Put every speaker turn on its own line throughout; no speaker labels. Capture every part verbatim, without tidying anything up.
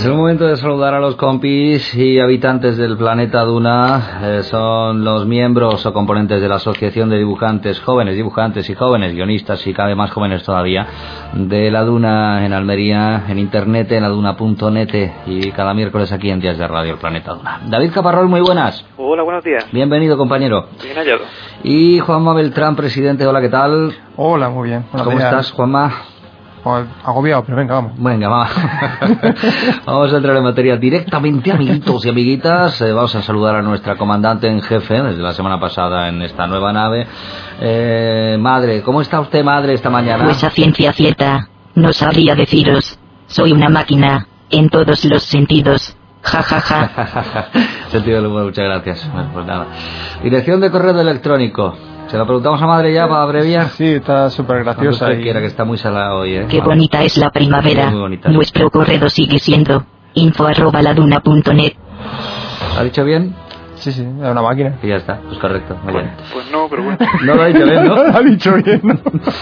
Es el momento de saludar a los compis y habitantes del planeta Duna. Eh, son los miembros o componentes de la Asociación de Dibujantes, jóvenes dibujantes y jóvenes guionistas y cada vez más jóvenes todavía, de la Duna en Almería, en internet, en la duna punto net y cada miércoles aquí en Días de Radio, el planeta Duna. David Caparrós, muy buenas.
Hola, buenos días.
Bienvenido, compañero.
Bien hallado.
Y Juanma Beltrán, presidente, hola, ¿qué tal?
Hola, muy bien. Buenos
¿Cómo
días.
estás, Juanma?
Pues, agobiado, pero venga, vamos.
Venga, va. Vamos a entrar en materia directamente, amiguitos y amiguitas. Eh, vamos a saludar a nuestra comandante en jefe desde la semana pasada en esta nueva nave. Eh, madre, ¿cómo está usted, madre, esta mañana?
Pues a ciencia cierta, no sabría deciros. Soy una máquina, en todos los sentidos. Ja, ja, ja.
Sentido del humor, muchas gracias. Bueno, pues nada. Dirección de correo electrónico. Se lo preguntamos a madre ya para abreviar.
Sí, está súper graciosa.
Usted quiera, que está muy salada hoy, ¿eh?
Qué
Vale.
bonita es la primavera.
Muy bonita.
Nuestro correo sigue siendo info arroba laduna punto net.
¿Ha dicho bien?
Sí, sí, es una máquina.
Y ya está, pues correcto. Muy bien.
Pues no, pero bueno.
No lo ha dicho bien, ¿no?
Ha dicho bien, ¿no?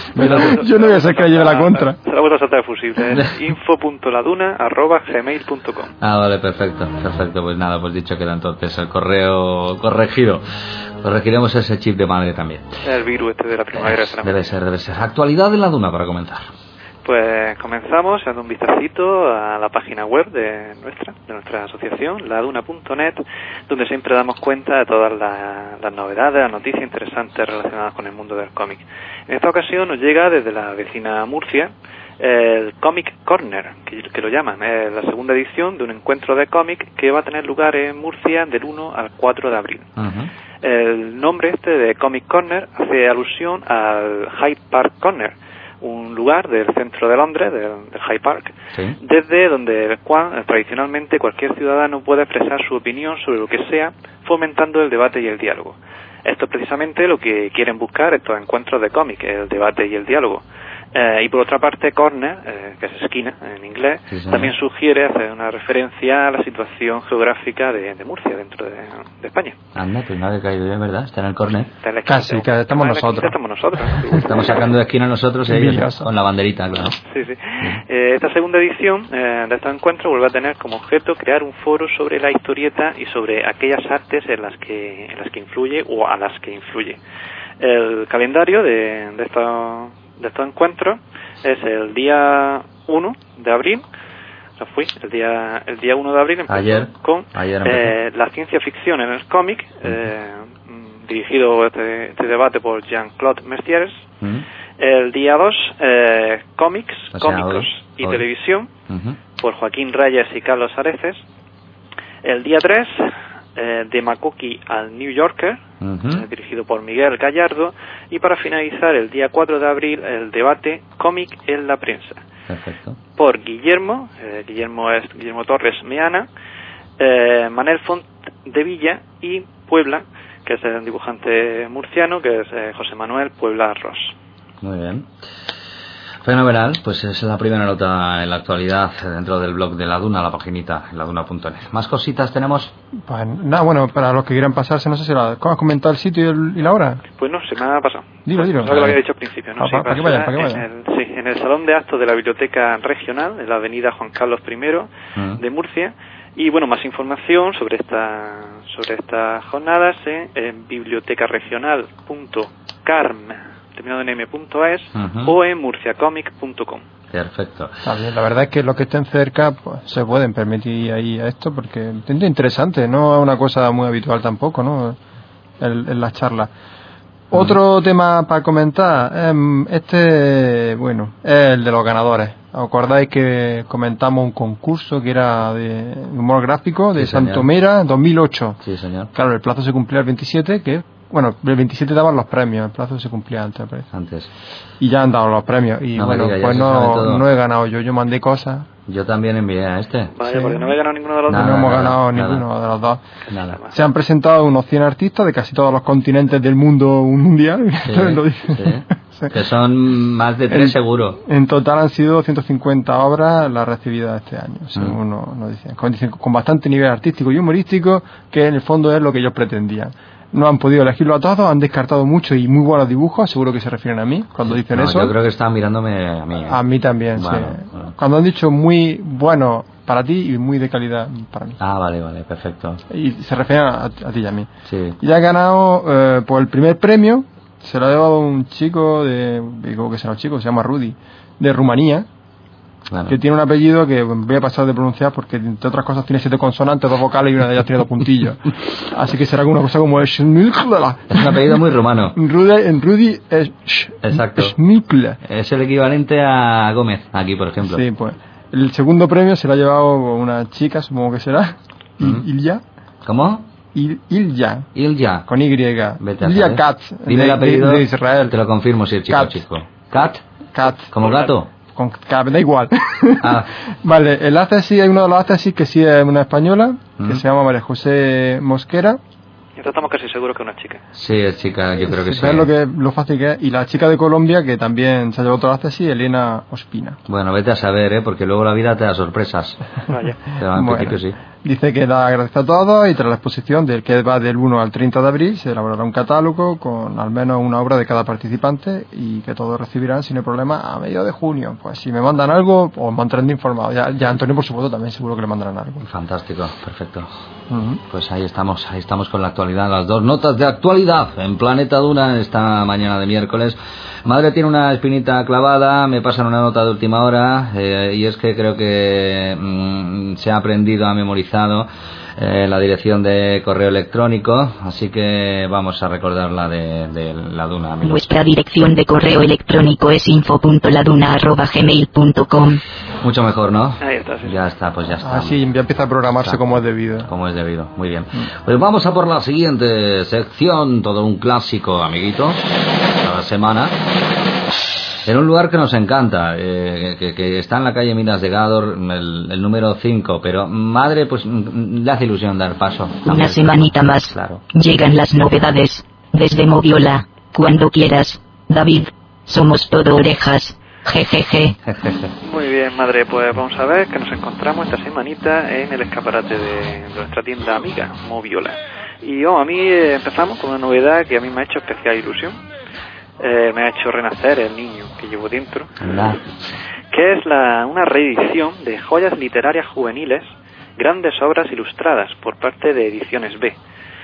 Yo no voy a ser que lleve la contra.
Se la vuelta a saltar de fusible. Es info punto laduna arroba gmail punto com.
Ah, vale, perfecto, perfecto. Pues nada, pues dicho queda entonces el correo corregido. Corregiremos ese chip de madre también.
El virus este de la primavera.
Es, debe ser, debe ser. Actualidad en la Duna para comenzar.
Pues comenzamos dando un vistacito a la página web de nuestra, de nuestra asociación, laduna punto net, donde siempre damos cuenta de todas las, las novedades, las noticias interesantes relacionadas con el mundo del cómic. En esta ocasión nos llega desde la vecina Murcia el Comic Corner, que, que lo llaman, es la segunda edición de un encuentro de cómic que va a tener lugar en Murcia del uno al cuatro de abril.
Uh-huh.
El nombre este de Comic Corner hace alusión al Hyde Park Corner, un lugar del centro de Londres, del, del Hyde Park,
sí,
desde donde el cual, tradicionalmente cualquier ciudadano puede expresar su opinión sobre lo que sea, fomentando el debate y el diálogo. Esto es precisamente lo que quieren buscar estos encuentros de cómic, el debate y el diálogo. Eh, y por otra parte, corner, eh, que es esquina en inglés,
sí,
también sugiere hacer una referencia a la situación geográfica de, de Murcia, dentro de, de España.
Anda, pues no había caído bien, ¿verdad? Está en el córner.
Está en la esquina,
Casi, que estamos
en la
nosotros.
esquina Estamos nosotros. ¿no?
Estamos sacando de esquina nosotros y ellos
Envidioso.
con la banderita, claro.
Sí, sí. Eh, esta segunda edición eh, de este encuentro vuelve a tener como objeto crear un foro sobre la historieta y sobre aquellas artes en las que en las que influye o a las que influye. El calendario de, de estos de estos encuentros es el día uno de abril. O sea, fui el día el día uno de abril empezó
Ayer,
con
ayer
eh, la ciencia ficción en el cómic, eh, dirigido este, este debate por Jean-Claude Mestiers.
¿Mm?
El día dos, eh, cómics,
O sea,
cómicos
hoy,
y
hoy.
televisión,
Uh-huh.
por Joaquín Reyes y Carlos Areces. El día tres, eh, de Makoki al New Yorker,
Uh-huh.
eh, dirigido por Miguel Gallardo. Y para finalizar, el día cuatro de abril, el debate Cómic en la prensa,
Perfecto.
por Guillermo, eh, Guillermo es Guillermo Torres Meana, eh, Manel Font de Villa y Puebla, que es el dibujante murciano, que es eh, José Manuel Puebla Ross.
Muy bien. Fenomenal, pues es la primera nota en la actualidad dentro del blog de La Duna, la paginita, en laduna punto net. ¿Más cositas tenemos?
Pues nada, bueno, para los que quieran pasarse, no sé si la, ¿cómo has comentado el sitio y, el, y la hora?
Pues no, se me ha pasado.
Dilo, dilo.
No que lo había dicho al principio, ¿no?
Ah,
Sí,
para- para que
pasa
vayan, para que vayan.
En el, sí, en el Salón de Actos de la Biblioteca Regional, en la avenida Juan Carlos primero
Mm.
de Murcia. Y bueno, más información sobre esta sobre estas jornadas en, en bibliotecaregional punto carm, terminado en m punto es,
Ujú.
o en murciacomic punto com.
Perfecto.
Está bien, la verdad es que los que estén cerca pues, se pueden permitir ahí a esto porque es interesante, no es una cosa muy habitual tampoco, ¿no? En, en las charlas. Otro tema para comentar, em, este, bueno, es el de los ganadores. ¿Os acordáis que comentamos un concurso que era de humor gráfico de
Sí, señor.
Santomera dos mil ocho?
Sí, señor.
Claro, el plazo se cumplía el veintisiete, que, bueno, el veintisiete daban los premios, el plazo se cumplía antes, me parece.
Antes.
Y ya han dado los premios. Y
No me
bueno,
diga, ya
pues
se sabe
no,
todo.
no he ganado yo, yo mandé cosas.
Yo también envié a este.
Vaya,
Sí.
porque no he ganado ninguno de los
Nada,
no
dos.
hemos
nada,
ganado
nada.
ninguno de los dos.
Nada.
Se han presentado unos cien artistas de casi todos los continentes del mundo mundial.
Sí,
Lo dice.
sí.
Sí.
Que son más de tres
En-
seguro.
En total han sido ciento cincuenta obras las recibidas este año, según
Mm.
nos, nos dicen. Con, dicen, con bastante nivel artístico y humorístico, que en el fondo es lo que ellos pretendían. No han podido elegirlo a todos, han descartado mucho y muy buenos dibujos, seguro que se refieren a mí cuando dicen
No,
eso.
yo creo que estaban mirándome a mí. ¿eh?
A mí también,
Bueno,
sí.
bueno.
Cuando han dicho muy bueno para ti y muy de calidad para mí.
Ah, vale, vale, perfecto.
Y se refieren a, a ti y a mí.
Sí.
Y ha ganado eh, por el primer premio, se lo ha llevado un chico de, digo que será un chico, se llama Rudy, de Rumanía. Bueno. Que tiene un apellido que voy a pasar de pronunciar porque entre otras cosas tiene siete consonantes, dos vocales y una de ellas tiene dos puntillos. Así que será alguna cosa como es un
apellido muy rumano.
Rudy, Rudy es
exacto.
Schnikle.
Es el equivalente a Gómez aquí, por ejemplo.
Sí, pues el segundo premio se lo ha llevado una chica, supongo que será mm. Ilya.
¿Cómo?
Il, Ilya.
Ilya.
Con Y.
Vete
Ilya Katz.
Dime
de,
el apellido
de, de Israel.
Te lo confirmo si es chico o chico. Kat.
Kat.
¿Como gato?
Con K, da igual.
Ah.
Vale, el Accesis, hay uno de los Accesis que sí es una española, mm. que se llama María José Mosquera.
Y estamos casi seguros que es una chica.
Sí, es chica, yo creo que sí.
¿Ves lo, que, lo fácil que es? Y la chica de Colombia, que también se ha llevado otro Accesis, Elena Ospina.
Bueno, vete a saber, ¿eh? Porque luego la vida te da sorpresas.
Vaya.
Pero en
bueno,
principio sí.
Dice que da gracias a todos y tras la exposición del que va del uno al treinta de abril se elaborará un catálogo con al menos una obra de cada participante y que todos recibirán sin problema a mediados de junio. Pues si me mandan algo, os mantendré informado. Ya, ya Antonio, por supuesto, también seguro que le mandarán algo.
Fantástico, perfecto.
Uh-huh.
Pues ahí estamos, ahí estamos con la actualidad, las dos notas de actualidad en Planeta Duna esta mañana de miércoles. Madre tiene una espinita clavada, me pasan una nota de última hora eh, y es que creo que mmm, se ha aprendido, ha memorizado eh, la dirección de correo electrónico, así que vamos a recordarla de, de la Duna, amigos.
Nuestra dirección de correo electrónico es info punto laduna arroba gmail punto com.
Mucho mejor, ¿no?
Ahí está, sí.
Ya está, pues ya está.
Ah, sí, ya empieza a programarse como es debido.
Como es debido, muy bien. Pues vamos a por la siguiente sección, todo un clásico, amiguito, cada semana. En un lugar que nos encanta, eh, que, que está en la calle Minas de Gádor, el, el número cinco, pero madre, pues le hace ilusión dar paso.
Una semanita más.
Claro.
Llegan las novedades. Desde Moviola, cuando quieras. David, somos todo orejas. Jejeje.
Muy bien, madre, pues vamos a ver que nos encontramos esta semanita en el escaparate de nuestra tienda amiga, Moviola. Y oh, a mí eh, empezamos con una novedad que a mí me ha hecho especial ilusión. Eh, me ha hecho renacer el niño que llevo dentro,
Anda.
que es la, una reedición de joyas literarias juveniles, grandes obras ilustradas por parte de Ediciones B,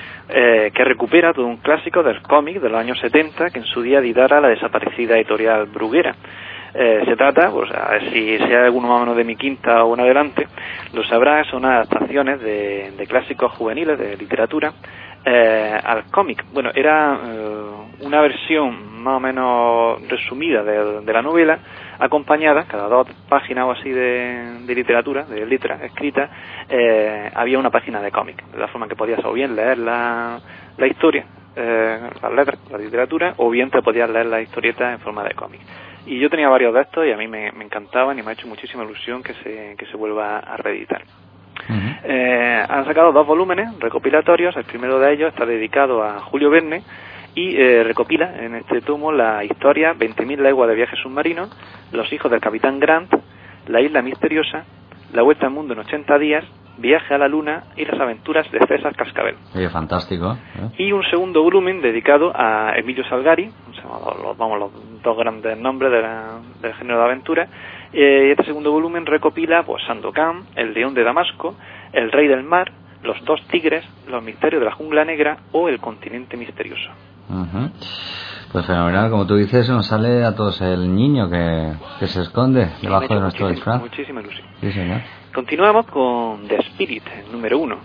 eh, que recupera todo un clásico del cómic de los años setenta que en su día editara la desaparecida editorial Bruguera. Eh, se trata, pues a ver si, si hay alguno más o menos de mi quinta o en adelante, lo sabrá, son adaptaciones de, de clásicos juveniles de literatura eh, al cómic. Bueno, era eh, una versión más o menos resumida de, de la novela, acompañada, cada dos páginas o así de, de literatura, de letra escrita, eh, había una página de cómic, de la forma que podías o bien leer la, la historia, eh, las letras, la literatura, o bien te podías leer la historieta en forma de cómic. Y yo tenía varios de estos y a mí me, me encantaban y me ha hecho muchísima ilusión que se, que se vuelva a reeditar. Uh-huh. Eh, han sacado dos volúmenes recopilatorios. El primero de ellos está dedicado a Julio Verne y eh, recopila en este tomo la historia veinte mil leguas de viaje submarino, Los hijos del capitán Grant, La isla misteriosa, La vuelta al mundo en ochenta días, Viaje a la luna y las aventuras de César Cascabel.
Oye, fantástico. ¿Eh?
Y un segundo volumen dedicado a Emilio Salgari, los, vamos, los dos grandes nombres de la, del género de aventura. Eh, este segundo volumen recopila pues Sandokan, El león de Damasco, El rey del mar, Los dos tigres, Los misterios de la jungla negra o El continente misterioso.
Uh-huh. Pues fenomenal, como tú dices, nos sale a todos el niño que, que se esconde debajo de nuestro disfraz.
Muchísima ilusión.
Sí, señor.
Continuamos con The Spirit, el número uno.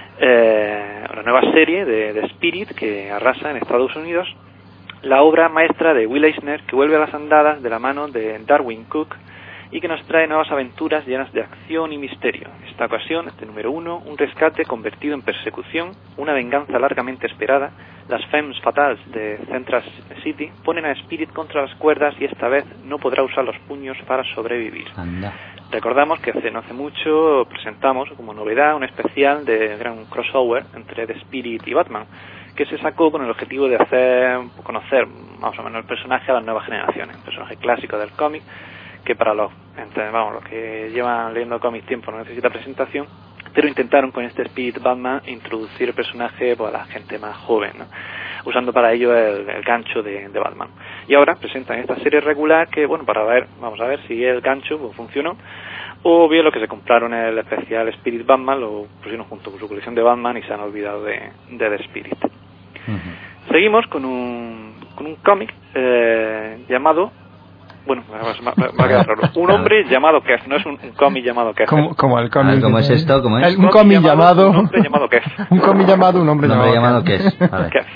Eh, una nueva serie de The Spirit que arrasa en Estados Unidos. La obra maestra de Will Eisner, que vuelve a las andadas de la mano de Darwin Cook y que nos trae nuevas aventuras llenas de acción y misterio. Esta ocasión, este número uno, un rescate convertido en persecución, una venganza largamente esperada. Las femmes fatales de Central City ponen a Spirit contra las cuerdas y esta vez no podrá usar los puños para sobrevivir.
Anda.
Recordamos que hace no hace mucho presentamos como novedad un especial de gran crossover entre The Spirit y Batman, que se sacó con el objetivo de hacer conocer más o menos el personaje a las nuevas generaciones, un personaje clásico del cómic que para los, entre, vamos, los que llevan leyendo cómics tiempo no necesita presentación, pero intentaron con este Spirit Batman introducir el personaje pues, a la gente más joven, ¿no? Usando para ello el, el gancho de, de Batman. Y ahora presentan esta serie regular que, bueno, para ver, vamos a ver si el gancho pues, funcionó, o bien los que se compraron el especial Spirit Batman lo pusieron junto con su colección de Batman y se han olvidado de, de The Spirit. Uh-huh. Seguimos con un, con un cómic eh, llamado... Bueno, va a quedar raro. Un hombre llamado Kev, no es un, un cómic llamado Kev.
Como, como el cómic.
Ah, ¿cómo es esto? ¿Cómo es?
El, un cómic llamado...
Un hombre llamado Kev.
Un cómic llamado un hombre
un hombre
llamado,
llamado Kev. Vale.
Kev.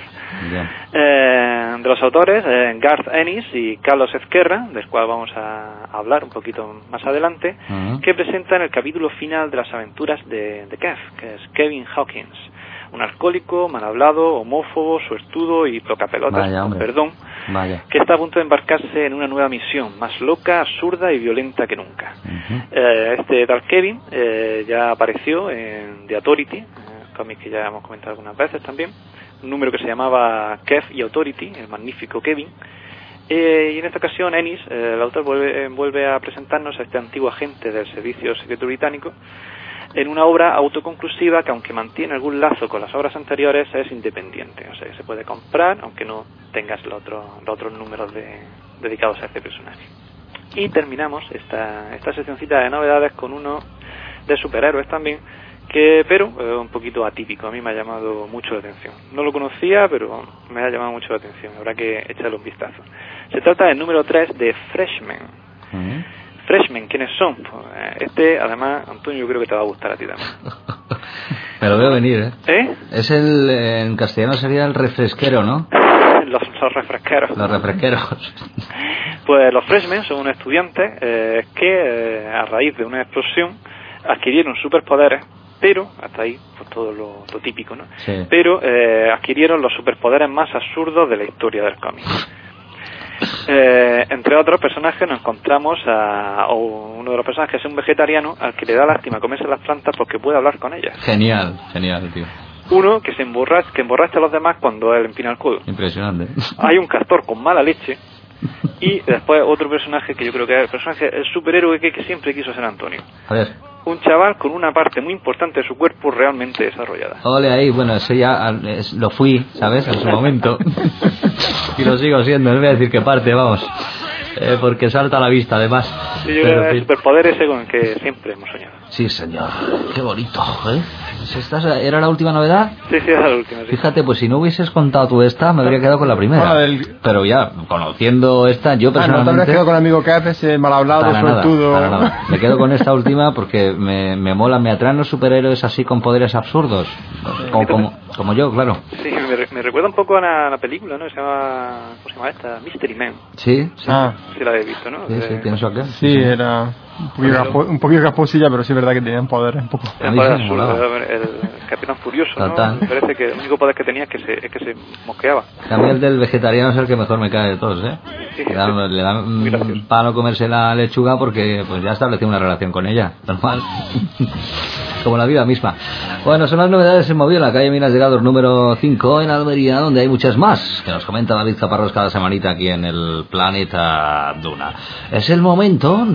Eh, de los autores, eh, Garth Ennis y Carlos Ezquerra, del cual vamos a hablar un poquito más adelante, uh-huh. que presentan el capítulo final de las aventuras de, de Kev, que es Kevin Hawkins. Un alcohólico, mal hablado, homófobo, suertudo y tocapelotas, con perdón,
Vaya.
que está a punto de embarcarse en una nueva misión, más loca, absurda y violenta que nunca. Uh-huh. Eh, este tal Kevin eh, ya apareció en The Authority, eh, cómic que ya hemos comentado algunas veces también, un número que se llamaba Kev y Authority, el magnífico Kevin. Eh, y en esta ocasión Ennis, eh, el autor, vuelve, vuelve a presentarnos a este antiguo agente del Servicio Secreto Británico en una obra autoconclusiva que, aunque mantiene algún lazo con las obras anteriores, es independiente, o sea que se puede comprar aunque no tengas los otros, los otros números de, dedicados a este personaje. Y terminamos esta, esta seccioncita de novedades con uno de superhéroes también, que pero eh, un poquito atípico. A mí me ha llamado mucho la atención. No lo conocía, pero me ha llamado mucho la atención. Habrá que echarle un vistazo. Se trata del número tres de Freshmen. Uh-huh. Freshmen, ¿quiénes son? Pues, este, además, Antonio, yo creo que te va a gustar a ti también.
Me lo veo venir, ¿eh?
¿Eh?
Es el, en castellano sería el refresquero, ¿no?
Los, los refresqueros.
Los refresqueros.
Pues los Freshmen son unos estudiantes eh, que, eh, a raíz de una explosión, adquirieron superpoderes, pero, hasta ahí, pues todo lo, lo típico, ¿no?
Sí.
Pero eh, adquirieron los superpoderes más absurdos de la historia del cómic. Eh, entre otros personajes nos encontramos a, o uno de los personajes es un vegetariano al que le da lástima comerse las plantas porque puede hablar con ellas.
Genial, genial, tío.
Uno que se emborracha, que emborracha a los demás cuando él empina el codo.
Impresionante.
Hay un castor con mala leche. Y después otro personaje que yo creo que es el personaje, el superhéroe que, que siempre quiso ser Antonio.
A ver.
Un chaval con una parte muy importante de su cuerpo realmente desarrollada.
Ole ahí, bueno, eso ya es, lo fui, ¿sabes? En su momento. Y lo sigo siendo, no voy a decir qué parte, vamos. Eh, porque salta a la vista, además.
Sí, yo creo que es el superpoder ese con el que siempre hemos soñado.
Sí, señor. Qué bonito, ¿eh? ¿Esta era la última novedad?
Sí, sí, era la última. Sí.
Fíjate, pues si no hubieses contado tú esta, me habría quedado con la primera.
Ah, del...
Pero ya, conociendo esta, yo personalmente...
Ah, no te habrías quedado con el amigo Kev, ese mal hablado, suertudo...
Para nada. Me quedo con esta última porque me, me mola, me atraen los superhéroes así con poderes absurdos. Como, como, como yo, claro.
Sí, me, me recuerda un poco a la, la película, ¿no? Se llama... ¿Cómo se llama esta? Mystery Man.
Sí, sí.
Ah. Sí la habéis visto, ¿no?
Sí, sí, pienso que...
Sí, sí, era... Un poquito, gaspo, un poquito gasposilla, pero sí es verdad que tenían poderes un poco.
El, poder absurdo, el, el Capitán Furioso, ¿no? Me parece que el único poder que tenía es que se, es que se mosqueaba.
También el del vegetariano es el que mejor me cae de todos, ¿eh? Sí, le dan, le dan para no comerse la lechuga porque pues ya estableció una relación con ella, normal. Como la vida misma. Bueno, son las novedades en Movida, en la calle Minas de Gádor número cinco en Almería, donde hay muchas más, que nos comenta David Zaparros cada semanita aquí en el Planeta Duna. Es el momento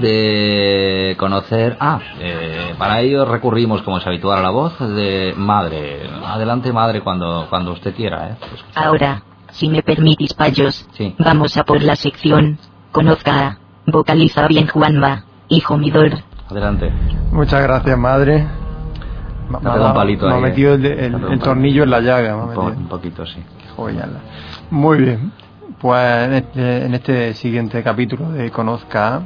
de conocer... Ah, eh, para ello recurrimos, como es habitual, a la voz de Madre. Adelante, Madre, cuando, cuando usted quiera, ¿eh?
Ahora, si me permitís, payos,
sí.
Vamos a por la sección Conozca, vocaliza bien Juanma, hijo midor.
Adelante.
Muchas gracias, Madre. Me ha
dado un palito ahí.
Me ha metido el, el, el, el tornillo en la llaga.
Un, po, un poquito, sí.
Joyala. Muy bien. Pues en este, en este siguiente capítulo de Conozca,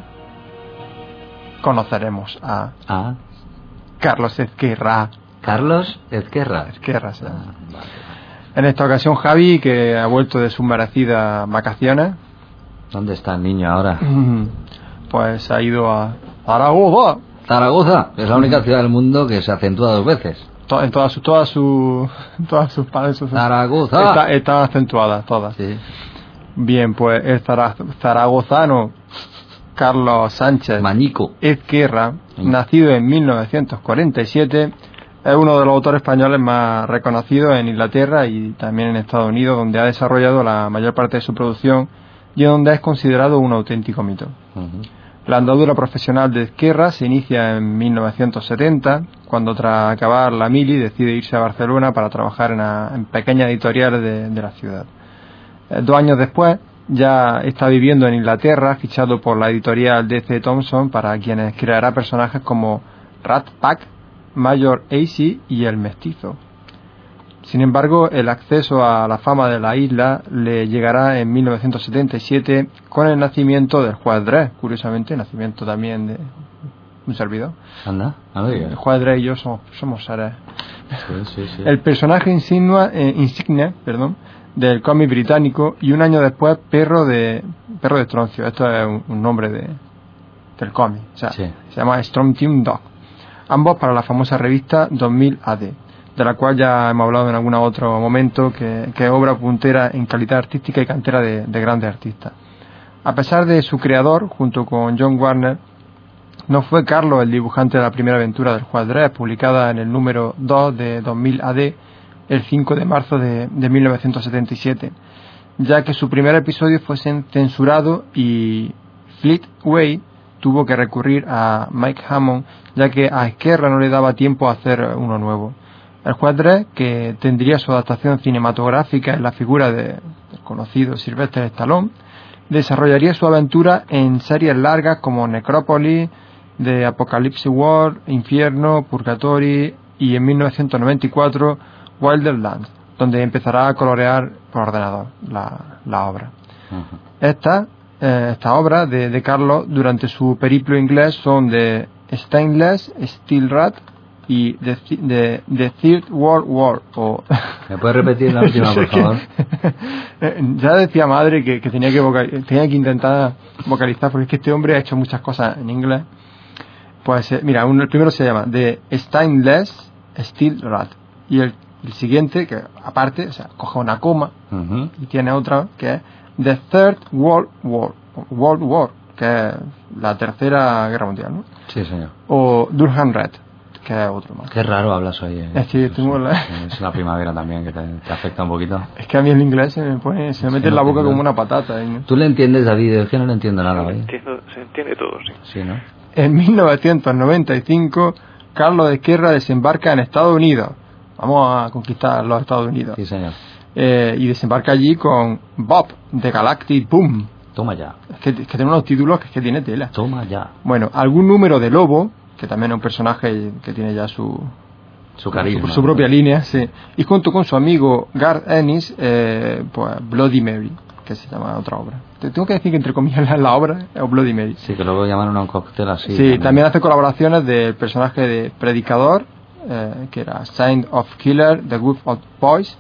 conoceremos a
¿Ah?
Carlos Ezquerra.
Carlos Ezquerra.
Ezquerra, sí. Ah, vale. En esta ocasión, Javi, que ha vuelto de sus merecidas vacaciones.
¿Dónde está el niño ahora?
Pues ha ido a Zaragoza.
Zaragoza, es la única ciudad del mundo que se acentúa dos veces.
En todas sus todas sus todas sus padres.
Zaragoza.
Está, están acentuadas todas.
Sí.
Bien, pues el zaragozano Carlos Sánchez
Mañico
Ezquerra, nacido en mil novecientos cuarenta y siete, es uno de los autores españoles más reconocidos en Inglaterra y también en Estados Unidos, donde ha desarrollado la mayor parte de su producción y donde es considerado un auténtico mito. Uh-huh. La andadura profesional de Ezquerra se inicia en mil novecientos setenta, cuando tras acabar la mili decide irse a Barcelona para trabajar en, una, en pequeñas editoriales de, de la ciudad. Eh, dos años después ya está viviendo en Inglaterra, fichado por la editorial D C Thomson, para quienes creará personajes como Rat Pack, Mayor Acey y El Mestizo. Sin embargo, el acceso a la fama de la isla le llegará en mil novecientos setenta y siete con el nacimiento del Juez Dredd, curiosamente, nacimiento también de un servidor.
Anda, a ver.
El Juez Dredd y yo somos, somos seres.
Sí, sí, sí.
El personaje insignia, eh, insignia perdón, del cómic británico y un año después perro de perro de Stroncio. Esto es un, un nombre de, del cómic. O sea,
sí.
Se llama Strontium Dog. Ambos para la famosa revista dos mil A D, de la cual ya hemos hablado en algún otro momento, que, que es obra puntera en calidad artística y cantera de, de grandes artistas. A pesar de su creador, junto con John Warner, no fue Carlos el dibujante de la primera aventura del Juez Dredd, publicada en el número dos de dos mil A D el cinco de marzo de, de mil novecientos setenta y siete, ya que su primer episodio fue censurado y Fleetway tuvo que recurrir a Mike Hammond, ya que a Ezquerra no le daba tiempo a hacer uno nuevo. El Juez Dredd, que tendría su adaptación cinematográfica en la figura de, del conocido Sylvester Stallone, desarrollaría su aventura en series largas como Necrópolis, The Apocalypse War, Infierno, Purgatory y en mil novecientos noventa y cuatro Wilderlands, donde empezará a colorear por ordenador la, la obra. Uh-huh. Esta, eh, esta obra de, de Carlos durante su periplo inglés son de Stainless Steel Rat y The, the, the Third World War. O...
¿Me puedes repetir la última, por favor?
Ya decía madre que, que, tenía que vocal, tenía que intentar vocalizar, porque es que este hombre ha hecho muchas cosas en inglés. Pues eh, mira, un, el primero se llama The Stainless Steel Rat y el, el siguiente, que aparte, o sea, coge una coma uh-huh. y tiene otra que es The Third World War, World War, que es la tercera guerra mundial, ¿no?
Sí, señor.
O Durham Red, que es otro más.
Qué raro hablas hoy. Eh.
Es que tengo la...
Es la primavera también que te, te afecta un poquito.
Es que a mí el inglés se me pone, se me mete sí, en la boca entiendo. Como una patata. ¿no?
¿Tú le entiendes, David? Es que no le entiendo nada. ¿eh?
Entiendo, se entiende todo, sí.
Sí, ¿no?
En mil novecientos noventa y cinco, Carlos Ezquerra desembarca en Estados Unidos. Vamos a conquistar los Estados Unidos.
Sí, señor.
Eh, y desembarca allí con Bob, de Galactic Boom.
Toma ya.
Es que, es que tiene unos títulos que es que tiene tela.
Toma ya.
Bueno, algún número de Lobo, que también es un personaje que tiene ya su
su carisma,
su, su propia línea, sí. Y junto con su amigo Garth Ennis, eh, pues Bloody Mary, que se llama otra obra. Te tengo que decir que entre comillas la, la obra es Bloody Mary.
Sí, que luego llamaron a un cóctel así.
Sí, también, también hace colaboraciones del personaje de Predicador, eh, que era Saint of Killer, The Good of Boys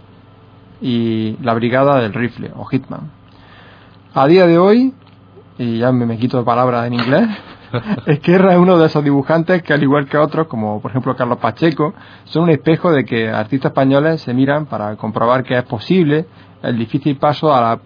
y La Brigada del Rifle, o Hitman. A día de hoy, y ya me, me quito de palabras en inglés, Ezquerra es uno de esos dibujantes que, al igual que otros, como por ejemplo Carlos Pacheco, son un espejo de que artistas españoles se miran para comprobar que es posible el difícil paso a la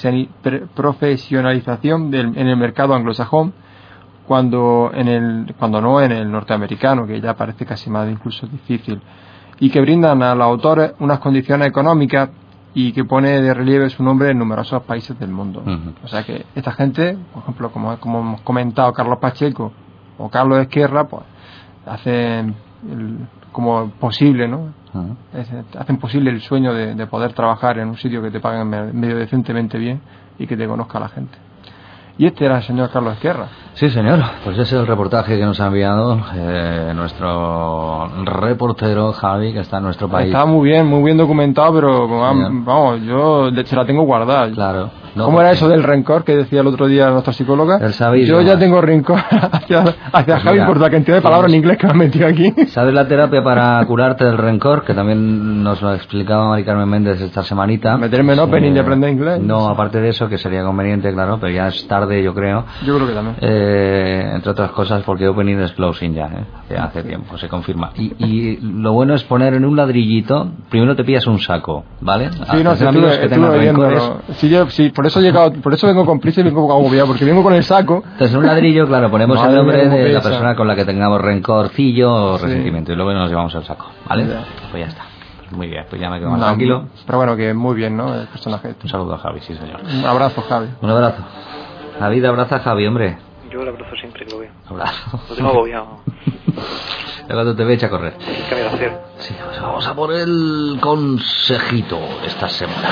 profesionalización del, en el mercado anglosajón, cuando en el cuando no en el norteamericano, que ya parece casi más incluso difícil, y que brindan a los autores unas condiciones económicas y que pone de relieve su nombre en numerosos países del mundo. Uh-huh. O sea que esta gente, por ejemplo, como, como hemos comentado, Carlos Pacheco o Carlos Ezquerra, pues hacen el, como posible, ¿no? Uh-huh. Es, hacen posible el sueño de, de poder trabajar en un sitio que te paguen medio decentemente bien y que te conozca la gente. Y este era el señor Carlos Ezquerra.
Sí, señor. Pues ese es el reportaje que nos ha enviado eh, nuestro reportero Javi, que está en nuestro país.
Está muy bien, muy bien documentado, pero vamos, vamos yo se la tengo guardada.
Claro.
No, ¿Cómo era eso del rencor que decía el otro día nuestra psicóloga?
El sabéis,
yo
¿no?
ya tengo rencor hacia, hacia pues Javi mira, por la cantidad de palabras en inglés que me han metido aquí.
¿Sabes la terapia para curarte del rencor? Que también nos lo explicaba Mari Carmen Méndez esta semanita.
¿Meterme en opening eh, y aprender inglés?
No, aparte de eso, que sería conveniente, claro, pero ya es tarde, yo creo.
Yo creo que también.
Eh, entre otras cosas, porque opening es closing ya, ¿eh? Que hace sí. tiempo, se confirma. Y, y lo bueno es poner en un ladrillito, primero te pillas un saco, ¿vale?
Sí, no, si amigos estuve, que tengan rencores. Si yo, si, por eso he llegado, por eso vengo cómplice y vengo agobiado, porque vengo con el saco.
Entonces, en un ladrillo, claro, ponemos Madre el nombre de la persona con la que tengamos rencorcillo o sí. resentimiento, y luego nos llevamos el saco, ¿vale? Ya. Pues ya está. Muy bien, pues ya me quedo más no, tranquilo.
Pero bueno, que muy bien, ¿no? El personaje.
Un saludo a Javi, sí, señor.
Un abrazo, Javi.
Un abrazo. David, abraza a Javi, hombre.
yo la cruzo siempre que lo veo.
Claro.
Lo tengo agobiado.
Cuando te ve echa a correr.
¿Qué voy a hacer?
Sí, pues vamos a por el consejito esta semana.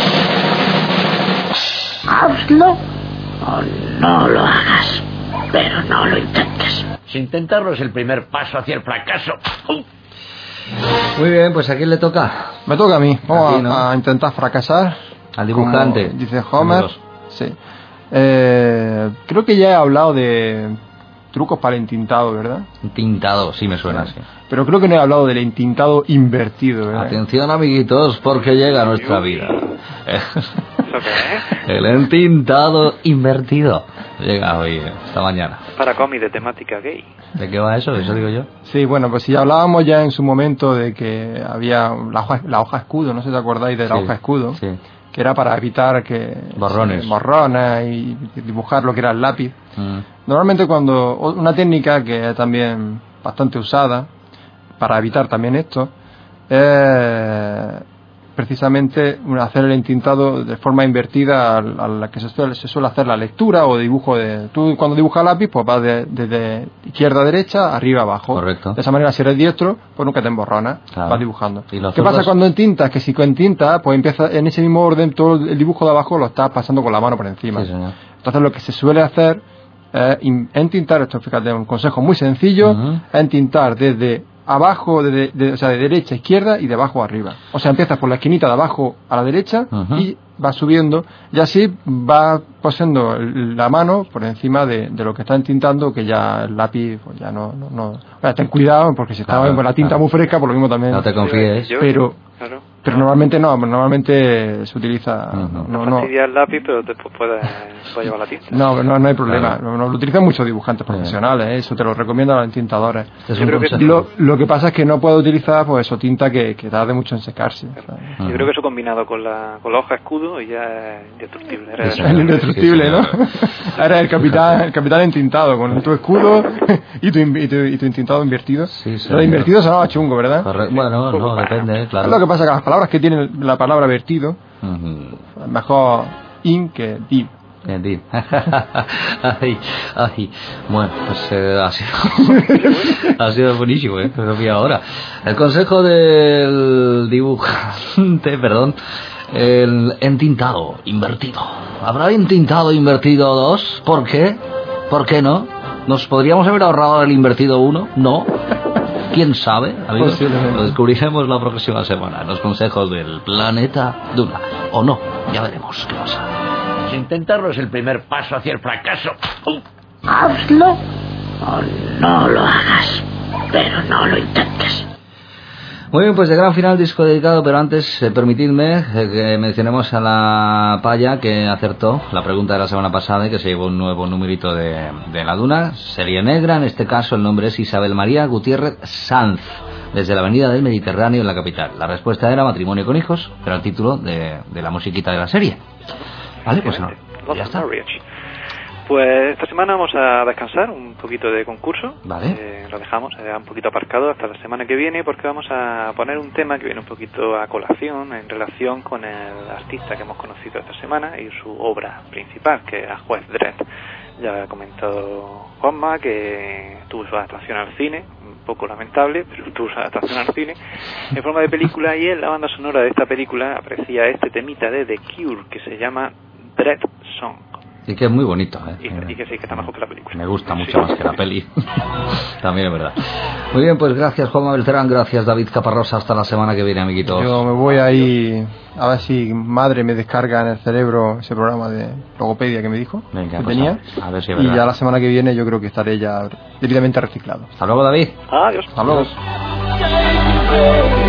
Hazlo o no lo hagas, pero no lo intentes.
Si intentarlo es el primer paso hacia el fracaso.
Muy bien, pues ¿a quién le toca?
Me toca a mí. Vamos
A
a,
ti, ¿no?
a intentar fracasar.
Al dibujante.
Como dice Homer.
Números.
Sí. Eh, creo que ya he hablado de trucos para el entintado, ¿verdad?
Tintado, sí me suena así.
Pero creo que no he hablado del entintado invertido, ¿verdad?
Atención, amiguitos, porque llega nuestra vida.
¿Eso qué es?
El entintado invertido. Llega hoy, esta mañana.
Para cómic de temática gay.
¿De qué va eso? Eso digo yo.
Sí, bueno, pues si hablábamos ya en su momento de que había la hoja, la hoja escudo, no sé si te acordáis de la
Sí,
hoja escudo,
sí.
que era para evitar que
Borrones.
eh, borrones y dibujar lo que era el lápiz.
Mm.
Normalmente cuando una técnica que es también bastante usada para evitar también esto es precisamente hacer el entintado de forma invertida a la que se suele, se suele hacer la lectura o dibujo de... Tú cuando dibujas lápiz pues vas de, desde izquierda a derecha, arriba a abajo.
Correcto.
De esa manera si eres diestro pues nunca te emborronas,
Claro.
vas dibujando.
¿Y los
¿Qué pasa
zurdos?
cuando entintas? Que si con tinta pues empieza en ese mismo orden todo el dibujo de abajo lo estás pasando con la mano por encima.
Sí, señor.
Entonces lo que se suele hacer es in- entintar, esto fíjate, un consejo muy sencillo,
Ujú.
es entintar desde abajo, de, de- o sea, de derecha a izquierda y de abajo a arriba. O sea, empiezas por la esquinita de abajo a la derecha
Ujú.
y vas subiendo y así va posando la mano por encima de, de lo que está entintando, que ya el lápiz pues ya no... no, no. Bueno, ten cuidado porque si está
Claro,
con la tinta
claro.
muy fresca, por lo mismo también...
No te confíes.
Yo-
Pero,
Claro.
pero normalmente no, normalmente se utiliza...
Ujú.
no, no,
Fastidia el lápiz, pero después puedes, puedes llevar la tinta.
no, no, no hay problema.
Claro.
No, no, lo utilizan muchos dibujantes profesionales, ¿eh? Eso te lo recomiendo a los entintadores.
Es
Yo
un
creo que
consejo.
Lo, lo que pasa es que no puedo utilizar pues eso, tinta que, que tarde mucho en secarse. O sea,
Yo creo que eso combinado con la, con la hoja escudo y ya es indestructible. Era-
Sí,
es
señor.
indestructible,
Sí,
¿no?
señor.
Ahora el capitán, el capitán entintado con tu escudo y tu, in- y tu, y tu entintado invertido.
Sí,
Lo
señor.
de invertido sonaba chungo, ¿verdad?
Corre- Bueno, no, depende,
Es
claro.
lo que pasa que las palabras que tienen la palabra vertido,
Ujú.
mejor in que div.
En fin. ay, ay. Bueno, pues eh, ha sido ha sido buenísimo, ¿eh? Lo vi ahora. El consejo del dibujante, perdón, el entintado invertido. ¿Habrá entintado invertido dos? ¿Por qué? ¿Por qué no? ¿Nos podríamos haber ahorrado el invertido uno? No. ¿Quién sabe, amigos?
Posiblemente.
Lo descubriremos la próxima semana en los consejos del planeta Duna. O no, ya veremos qué pasa.
Si intentarlo es el primer paso hacia el fracaso.
Hazlo o no lo hagas, pero no lo intentes.
Muy bien, pues de gran final disco dedicado, pero antes eh, permitidme eh, que mencionemos a la paya que acertó la pregunta de la semana pasada y que se llevó un nuevo numerito de, de la Duna, serie negra. En este caso el nombre es Isabel María Gutiérrez Sanz, desde la avenida del Mediterráneo en la capital. La respuesta era matrimonio con hijos, era el título de, de la musiquita de la serie. Vale, pues no,
Love
ya
and
está.
Marriage. Pues esta semana vamos a descansar un poquito de concurso.
Vale.
Eh, lo dejamos eh, un poquito aparcado hasta la semana que viene porque vamos a poner un tema que viene un poquito a colación en relación con el artista que hemos conocido esta semana y su obra principal, que es Juez Dredd. Ya ha comentado Juanma que tuvo su adaptación al cine, un poco lamentable, pero tuvo su adaptación al cine en forma de película, y en la banda sonora de esta película aparecía este temita de The Cure que se llama Dredd Song.
Y que es muy bonito, ¿eh?
Y, y que sí, que está mejor que la película.
Me gusta
Sí.
mucho más que la peli. También es verdad. Muy bien, pues gracias Juanma Beltrán, gracias David Caparrosa. Hasta la semana que viene, amiguitos.
Yo me voy ahí a ver si madre me descarga en el cerebro ese programa de logopedia que me dijo
Venga,
que
pues
tenía.
a ver si es
y
verdad.
ya la semana que viene yo creo que estaré ya debidamente reciclado.
Hasta luego, David.
Adiós.
Hasta luego.
Adiós.